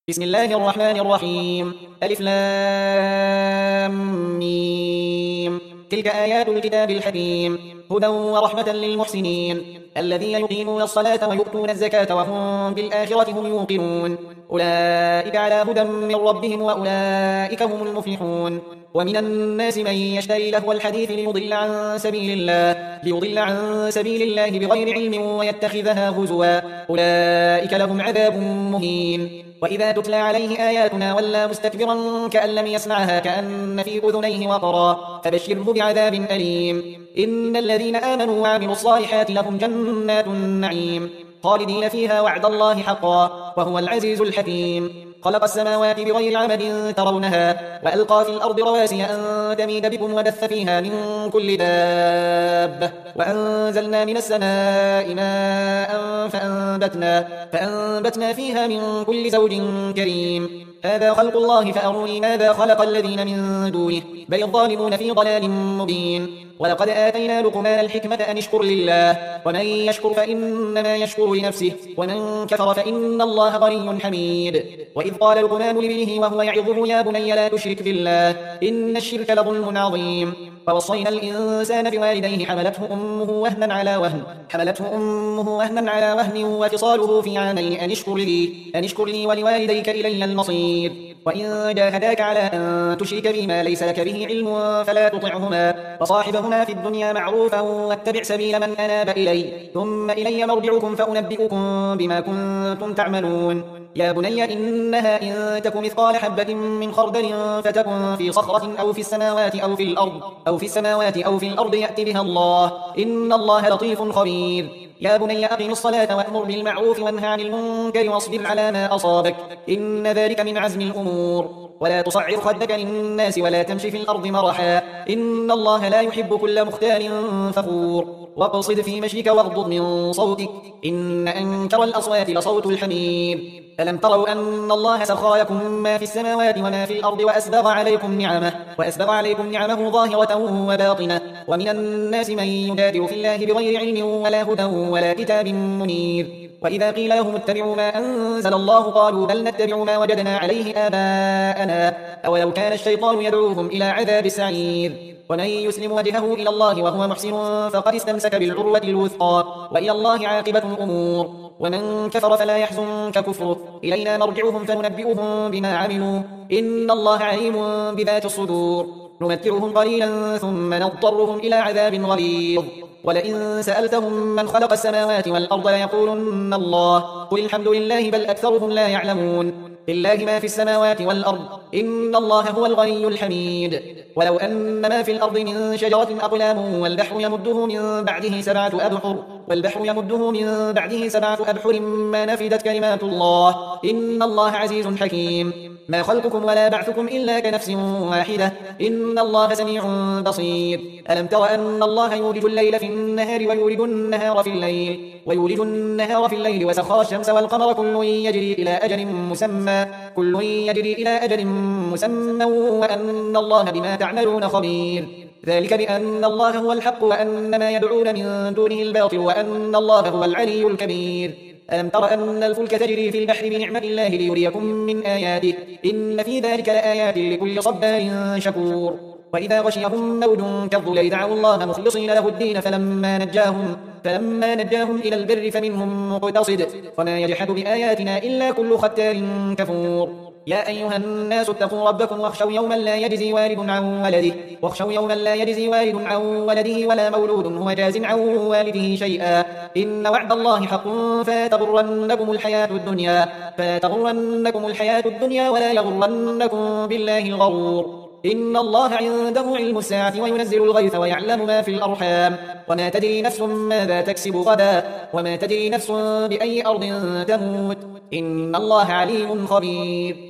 بسم الله الرحمن الرحيم. ألف لام ميم. تلك آيات الكتاب الحكيم، هدى ورحمة للمحسنين الذين يقيمون الصلاة ويؤتون الزكاة وهم بالآخرة هم يوقنون. أولئك على هدى من ربهم وأولئك هم المفلحون. ومن الناس من يشتري لهو الحديث ليضل عن سبيل الله بغير علم ويتخذها هزوا، أولئك لهم عذاب مهين. وإذا تتلى عليه آياتنا ولى مستكبرا كأن لم يسمعها كأن في أذنيه وقرا، فبشره بعذاب أليم. إن الذين آمنوا وعملوا الصالحات لهم جنات النعيم خالدين فيها وعد الله حقا وهو العزيز الحكيم. خلق السماوات بغير عمد ترونها وألقى في الأرض رواسي أن تميد بكم وبث فيها من كل دابة، وأنزلنا من السماء ماء فأنبتنا فيها من كل زوج كريم. هذا خلق الله فأروني ماذا خلق الذين من دونه بل الظالمون في ضلال مبين. ولقد آتينا لقمان الحكمة أن اشكر لله، ومن يشكر فإنما يشكر لنفسه ومن كفر فإن الله غني حميد. وإذ قال لقمان لابنه وهو يعظه يا بني لا تشرك بالله إن الشرك لظلم عظيم. فوصينا الإنسان بوالديه حملته أمه وهنا على وهن وفصاله في عامين أن اشكر لي ولوالديك إلي المصير. وإن جاهداك على أن تشرك بي ما ليس لك به علم فلا تطعهما وصاحبهما في الدنيا معروفا واتبع سبيل من أناب إلي ثم إلي مرجعكم فأنبئكم بما كنتم تعملون. يا بني إنها إن تك مثقال حبة من خردل فتكن في صخرة أو في السماوات أو في الأرض يأتي بها الله إن الله لطيف خبير. يا بني أقم الصلاة وأمر بالمعروف وانهى عن المنكر واصبر على ما أصابك إن ذلك من عزم الأمور. ولا تصعر خدك للناس ولا تمشي في الأرض مرحا إن الله لا يحب كل مختال فخور. واقصد في مشيك واغضض من صوتك إن أنكر الأصوات لصوت الحمير. ألم تروا أن الله سخر لكم ما في السماوات وما في الأرض وأسبغ عليكم نعمه ظاهرة وباطنة. ومن الناس من يجادل في الله بغير علم ولا هدى ولا كتاب منير. وإذا قيل لهم اتبعوا ما أنزل الله قالوا بل نتبع ما وجدنا عليه آباءنا أولو كان الشيطان يدعوهم إلى عذاب السعير. ومن يسلم وجهه إلى الله وهو محسن فقد استمسك بالعروة الوثقى وإلى الله عاقبة الأمور. ومن كفر فلا يحزنك كفره إلينا مرجعهم فننبئهم بما عملوا إن الله عليم بذات الصدور. نمتعهم قليلا ثم نضطرهم إلى عذاب غليظ. ولئن سألتهم من خلق السماوات والأرض ليقولن الله قل الحمد لله بل أكثرهم لا يعلمون. لله ما في السماوات والأرض إن الله هو الغني الحميد. ولو أن ما في الأرض من شجرة أقلام والبحر يمده من بعده سبعة أبحر ما نفدت كلمات الله إن الله عزيز حكيم. ما خلقكم ولا بعثكم إلا كنفس واحدة إن الله سميع بصير. ألم تر أن الله يولج الليل في النهار ويولج النهار في الليل وسخر الشمس والقمر كل يجري إلى أجل مسمى وأن الله بما تعملون خبير. ذلك بأن الله هو الحق وأن ما يدعون من دونه الباطل وأن الله هو العلي الكبير. ألم تر أن الفلك تجري في البحر بنعمة الله ليريكم من آياته إن في ذلك لآيات لكل صبار شكور. وإذا غشيهم موج كالظلل دعوا الله مخلصين له الدين فلما نجاهم إلى البر فمنهم مقتصد وما يجحد بآياتنا إلا كل ختار كفور. يا أيها الناس اتقوا ربكم واخشوا يوما لا يجزي والد عن ولده ولا مولود هو جاز عن والده شيئا إن وعد الله حق فلا تغرنكم الحياة الدنيا ولا يغرنكم بالله الغرور. إن الله عنده علم الساعة وينزل الغيث ويعلم ما في الأرحام وما تدري نفس ماذا تكسب غدا وما تدري نفس بأي أرض تموت إن الله عليم خبير.